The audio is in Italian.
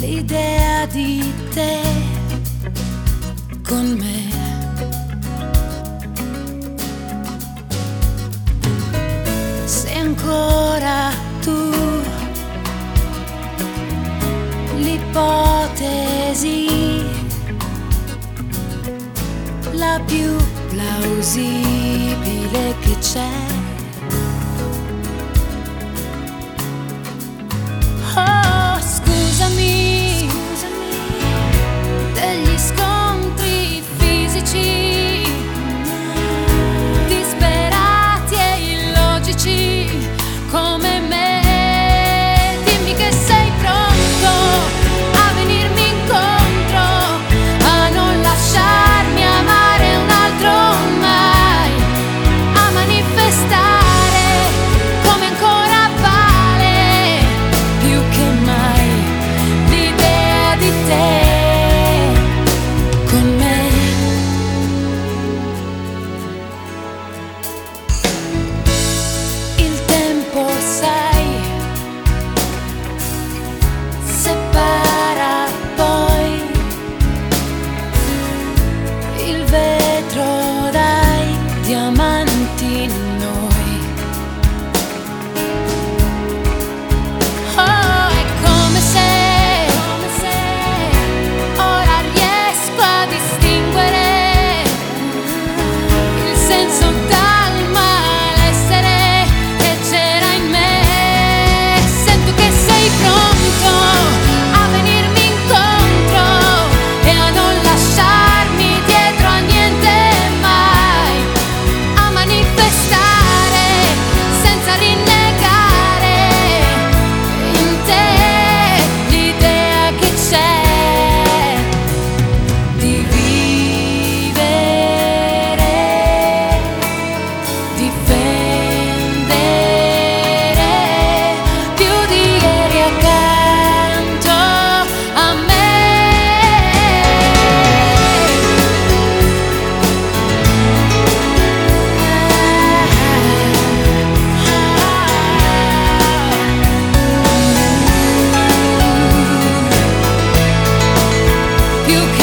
l'idea di te con me. Sei ancora tu l'ipotesi, la più plausibile che c'è. Oh, scusami, degli scontri fisici disperati e illogici come me. Dimmi che sei pronto a venirmi incontro, a non lasciarmi amare un altro mai, a manifestare come ancora vale più che mai l'idea di te con me. Il tempo, sai, separa poi il vetro dai diamanti in noi. Oh, è come se ora riesco a distinguere il senso dal malessere che c'era in me. Sento che sei pronto a venirmi incontro e a non lasciarmi dietro a niente mai, a manifestare senza rinnegare in te l'idea che c'è di vivere, difendere più di ieri accanto a me. Più che